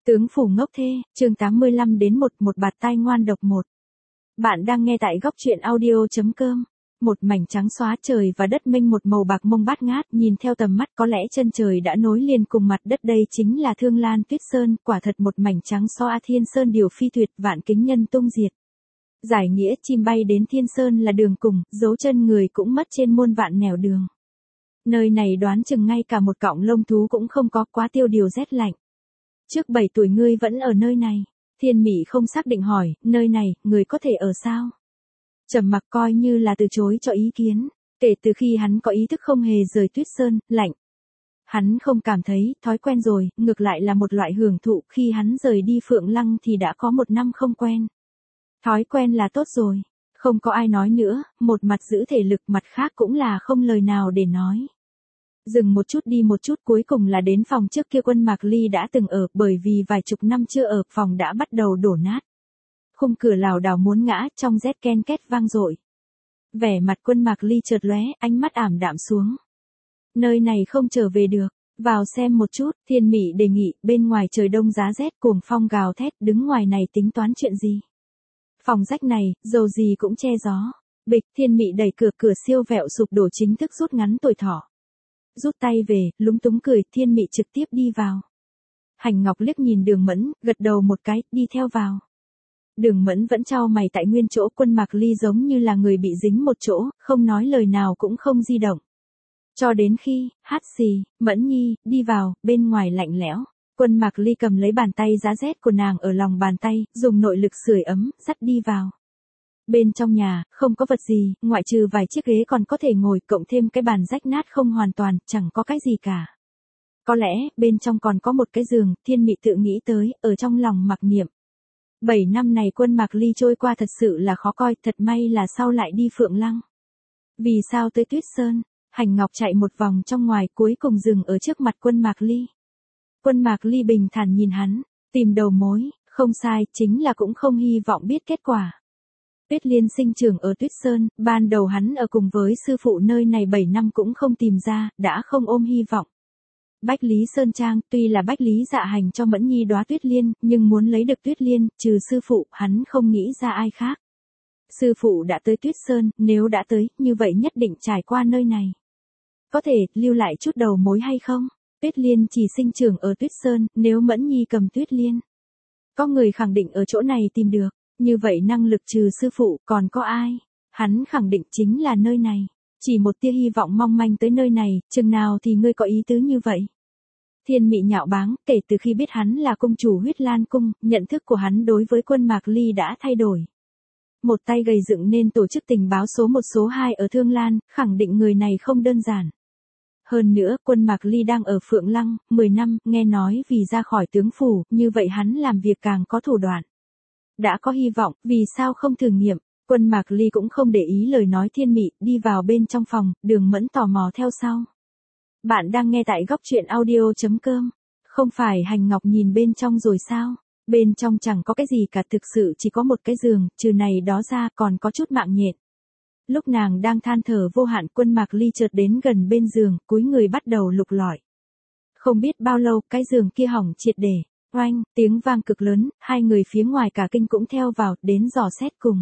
Tướng phủ ngốc thê, chương 85 đến một bạt tai ngoan độc một. Bạn đang nghe tại góc truyện audio.com. Một mảnh trắng xóa trời và đất mênh một màu bạc mông bát ngát, nhìn theo tầm mắt có lẽ chân trời đã nối liền cùng mặt đất, đây chính là Thương Lan Tuyết Sơn, quả thật một mảnh trắng xóa thiên sơn điều phi tuyệt, vạn kính nhân tung diệt. Giải nghĩa chim bay đến thiên sơn là đường cùng, dấu chân người cũng mất trên muôn vạn nẻo đường. Nơi này đoán chừng ngay cả một cọng lông thú cũng không có, quá tiêu điều rét lạnh. Trước 7 tuổi ngươi vẫn ở nơi này. Thiên Mị không xác định hỏi, nơi này, người có thể ở sao? Trầm mặc coi như là từ chối cho ý kiến. Kể từ khi hắn có ý thức không hề rời Tuyết Sơn, lạnh. Hắn không cảm thấy, thói quen rồi, ngược lại là một loại hưởng thụ, khi hắn rời đi Phượng Lăng thì đã có 1 năm không quen. Thói quen là tốt rồi. Không có ai nói nữa, một mặt giữ thể lực, mặt khác cũng là không lời nào để nói. Dừng một chút đi một chút, cuối cùng là đến phòng trước kia Quân Mạc Ly đã từng ở, bởi vì vài chục năm chưa ở, phòng đã bắt đầu đổ nát. Khung cửa lảo đảo muốn ngã, trong rét ken két vang dội. Vẻ mặt Quân Mạc Ly chợt lóe, ánh mắt ảm đạm xuống. Nơi này không trở về được, vào xem một chút. Thiên Mị đề nghị, bên ngoài trời đông giá rét, cuồng phong gào thét, đứng ngoài này tính toán chuyện gì? Phòng rách này, dầu gì cũng che gió. Bịch, Thiên Mị đẩy cửa siêu vẹo sụp đổ chính thức rút ngắn tuổi thọ. Rút tay về, lúng túng cười, Thiên Mị trực tiếp đi vào. Hành Ngọc liếc nhìn Đường Mẫn, gật đầu một cái, đi theo vào. Đường Mẫn vẫn chau mày tại nguyên chỗ, Quân Mạc Ly giống như là người bị dính một chỗ, không nói lời nào cũng không di động. Cho đến khi, hát xì, Mẫn Nhi, đi vào, bên ngoài lạnh lẽo. Quân Mạc Ly cầm lấy bàn tay giá rét của nàng ở lòng bàn tay, dùng nội lực sưởi ấm, dắt đi vào. Bên trong nhà, không có vật gì, ngoại trừ vài chiếc ghế còn có thể ngồi, cộng thêm cái bàn rách nát không hoàn toàn, chẳng có cái gì cả. Có lẽ, bên trong còn có một cái giường, Thiên Mị tự nghĩ tới, ở trong lòng mặc niệm. 7 năm này Quân Mạc Ly trôi qua thật sự là khó coi, thật may là sau lại đi Phượng Lăng. Vì sao tới Tuyết Sơn? Hành Ngọc chạy một vòng trong ngoài, cuối cùng dừng ở trước mặt Quân Mạc Ly. Quân Mạc Ly bình thản nhìn hắn, tìm đầu mối, không sai, chính là cũng không hy vọng biết kết quả. Tuyết Liên sinh trưởng ở Tuyết Sơn, ban đầu hắn ở cùng với sư phụ nơi này 7 năm cũng không tìm ra, đã không ôm hy vọng. Bách Lý Sơn Trang, tuy là Bách Lý dạ hành cho Mẫn Nhi đóa Tuyết Liên, nhưng muốn lấy được Tuyết Liên, trừ sư phụ, hắn không nghĩ ra ai khác. Sư phụ đã tới Tuyết Sơn, nếu đã tới, như vậy nhất định trải qua nơi này. Có thể, lưu lại chút đầu mối hay không? Tuyết Liên chỉ sinh trưởng ở Tuyết Sơn, nếu Mẫn Nhi cầm Tuyết Liên. Có người khẳng định ở chỗ này tìm được. Như vậy năng lực trừ sư phụ, còn có ai? Hắn khẳng định chính là nơi này. Chỉ một tia hy vọng mong manh tới nơi này, chừng nào thì ngươi có ý tứ như vậy? Thiên Mị nhạo báng, kể từ khi biết hắn là cung chủ Huyết Lan Cung, nhận thức của hắn đối với Quân Mạc Ly đã thay đổi. Một tay gầy dựng nên tổ chức tình báo số 1 số 2 ở Thương Lan, khẳng định người này không đơn giản. Hơn nữa, Quân Mạc Ly đang ở Phượng Lăng, 10 năm, nghe nói vì ra khỏi tướng phủ, như vậy hắn làm việc càng có thủ đoạn. Đã có hy vọng, vì sao không thử nghiệm? Quân Mạc Ly cũng không để ý lời nói Thiên Mị, đi vào bên trong phòng, Đường Mẫn tò mò theo sau. Bạn đang nghe tại góc truyện audio.com. Không phải Hành Ngọc nhìn bên trong rồi sao? Bên trong chẳng có cái gì cả, thực sự chỉ có một cái giường, trừ này đó ra còn có chút mạng nhện. Lúc nàng đang than thở vô hạn, Quân Mạc Ly chợt đến gần bên giường, cúi người bắt đầu lục lọi. Không biết bao lâu, cái giường kia hỏng triệt để. Oanh, tiếng vang cực lớn, hai người phía ngoài cả kinh cũng theo vào, đến dò xét cùng.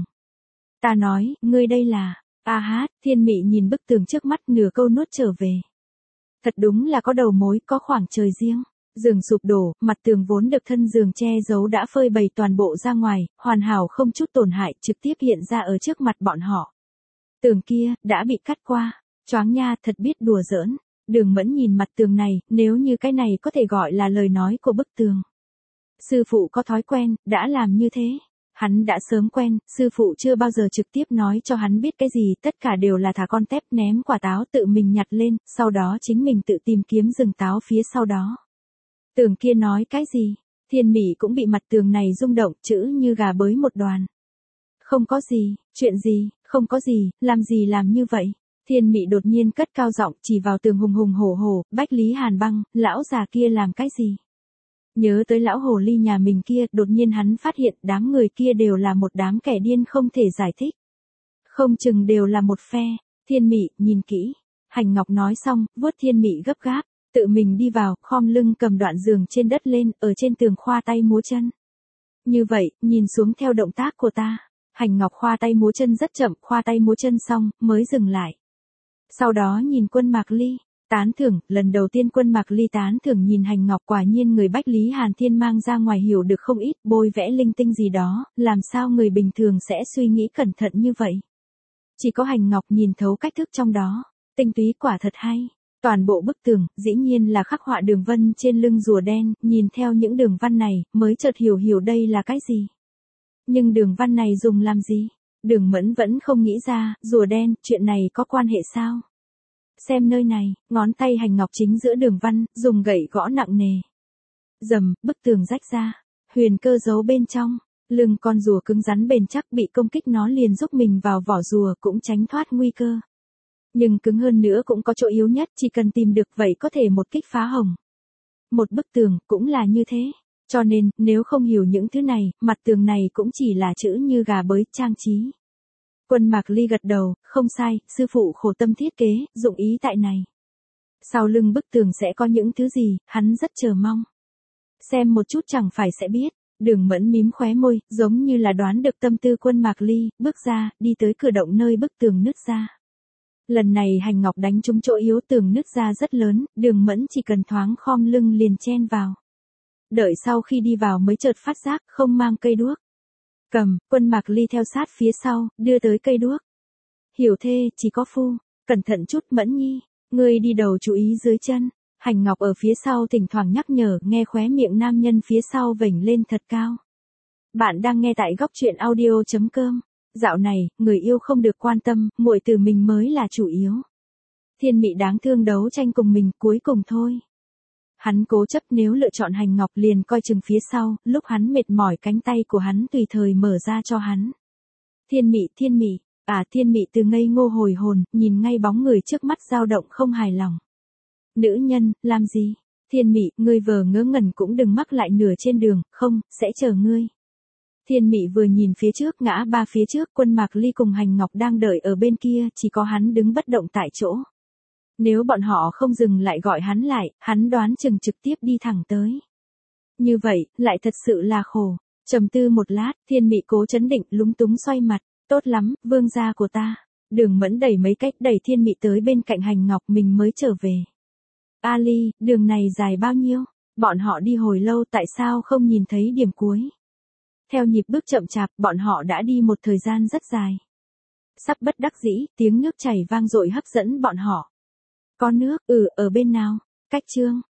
Ta nói, ngươi đây là, hát, Thiên Mị nhìn bức tường trước mắt, nửa câu nuốt trở về. Thật đúng là có đầu mối, có khoảng trời riêng. Giường sụp đổ, mặt tường vốn được thân giường che giấu đã phơi bày toàn bộ ra ngoài, hoàn hảo không chút tổn hại, trực tiếp hiện ra ở trước mặt bọn họ. Tường kia, đã bị cắt qua. Choáng nha, thật biết đùa giỡn. Đường Mẫn nhìn mặt tường này, nếu như cái này có thể gọi là lời nói của bức tường. Sư phụ có thói quen, đã làm như thế. Hắn đã sớm quen, sư phụ chưa bao giờ trực tiếp nói cho hắn biết cái gì, tất cả đều là thả con tép, ném quả táo tự mình nhặt lên, sau đó chính mình tự tìm kiếm rừng táo phía sau đó. Tường kia nói cái gì? Thiên Mị cũng bị mặt tường này rung động, chữ như gà bới một đoàn. Không có gì, chuyện gì, không có gì, làm gì làm như vậy? Thiên Mị đột nhiên cất cao giọng, chỉ vào tường hùng hùng hổ hổ, Bách Lý Hàn Băng, lão già kia làm cái gì? Nhớ tới lão hồ ly nhà mình kia, đột nhiên hắn phát hiện đám người kia đều là một đám kẻ điên không thể giải thích. Không chừng đều là một phe. Thiên Mị, nhìn kỹ. Hành Ngọc nói xong, vuốt Thiên Mị gấp gáp. Tự mình đi vào, khom lưng cầm đoạn giường trên đất lên, ở trên tường khoa tay múa chân. Như vậy, nhìn xuống theo động tác của ta. Hành Ngọc khoa tay múa chân rất chậm, khoa tay múa chân xong, mới dừng lại. Sau đó nhìn Quân Mạc Ly, tán thưởng, lần đầu tiên Quân Mạc Ly tán thưởng nhìn Hành Ngọc, quả nhiên người Bách Lý Hàn Thiên mang ra ngoài hiểu được không ít, bôi vẽ linh tinh gì đó, làm sao người bình thường sẽ suy nghĩ cẩn thận như vậy. Chỉ có Hành Ngọc nhìn thấu cách thức trong đó, tinh túy quả thật hay. Toàn bộ bức tường, dĩ nhiên là khắc họa đường vân trên lưng rùa đen, nhìn theo những đường văn này, mới chợt hiểu đây là cái gì. Nhưng đường văn này dùng làm gì? Đường Mẫn vẫn không nghĩ ra, rùa đen, chuyện này có quan hệ sao? Xem nơi này, ngón tay Hành Ngọc chính giữa đường văn, dùng gậy gõ nặng nề. Dầm, bức tường rách ra, huyền cơ giấu bên trong, lưng con rùa cứng rắn bền chắc, bị công kích nó liền giúp mình vào vỏ rùa cũng tránh thoát nguy cơ. Nhưng cứng hơn nữa cũng có chỗ yếu nhất, chỉ cần tìm được vậy có thể một kích phá hỏng. Một bức tường cũng là như thế. Cho nên, nếu không hiểu những thứ này, mặt tường này cũng chỉ là chữ như gà bới, trang trí. Quân Mạc Ly gật đầu, không sai, sư phụ khổ tâm thiết kế, dụng ý tại này. Sau lưng bức tường sẽ có những thứ gì, hắn rất chờ mong. Xem một chút chẳng phải sẽ biết. Đường Mẫn mím khóe môi, giống như là đoán được tâm tư Quân Mạc Ly, bước ra, đi tới cửa động nơi bức tường nứt ra. Lần này Hành Ngọc đánh trúng chỗ yếu, tường nứt ra rất lớn, Đường Mẫn chỉ cần thoáng khom lưng liền chen vào. Đợi sau khi đi vào mới chợt phát giác, không mang cây đuốc. Cầm, Quân Mạc Ly theo sát phía sau, đưa tới cây đuốc. Hiểu thê, chỉ có phu, cẩn thận chút Mẫn nhi, ngươi đi đầu chú ý dưới chân. Hành Ngọc ở phía sau thỉnh thoảng nhắc nhở, nghe khóe miệng nam nhân phía sau vểnh lên thật cao. Bạn đang nghe tại góc truyện audio.com. Dạo này, người yêu không được quan tâm, muội tử mình mới là chủ yếu. Thiên Mị đáng thương đấu tranh cùng mình, cuối cùng thôi. Hắn cố chấp, nếu lựa chọn Hành Ngọc liền coi chừng phía sau, lúc hắn mệt mỏi cánh tay của hắn tùy thời mở ra cho hắn. Thiên Mị, Thiên Mị từ ngây ngô hồi hồn, nhìn ngay bóng người trước mắt dao động không hài lòng. Nữ nhân, làm gì? Thiên Mị, ngươi vờ ngớ ngẩn cũng đừng mắc lại nửa trên đường, không, sẽ chờ ngươi. Thiên Mị vừa nhìn phía trước, ngã ba phía trước, Quân Mạc Ly cùng Hành Ngọc đang đợi ở bên kia, chỉ có hắn đứng bất động tại chỗ. Nếu bọn họ không dừng lại gọi hắn lại, hắn đoán chừng trực tiếp đi thẳng tới. Như vậy, lại thật sự là khổ. Trầm tư một lát, Thiên Mị cố trấn định, lúng túng xoay mặt. Tốt lắm, vương gia của ta. Đường Mẫn đẩy mấy cách, đẩy Thiên Mị tới bên cạnh Hành Ngọc, mình mới trở về. Ali, đường này dài bao nhiêu? Bọn họ đi hồi lâu, tại sao không nhìn thấy điểm cuối? Theo nhịp bước chậm chạp, bọn họ đã đi một thời gian rất dài. Sắp bất đắc dĩ, tiếng nước chảy vang dội hấp dẫn bọn họ. Có nước, ở bên nào? Cách chương.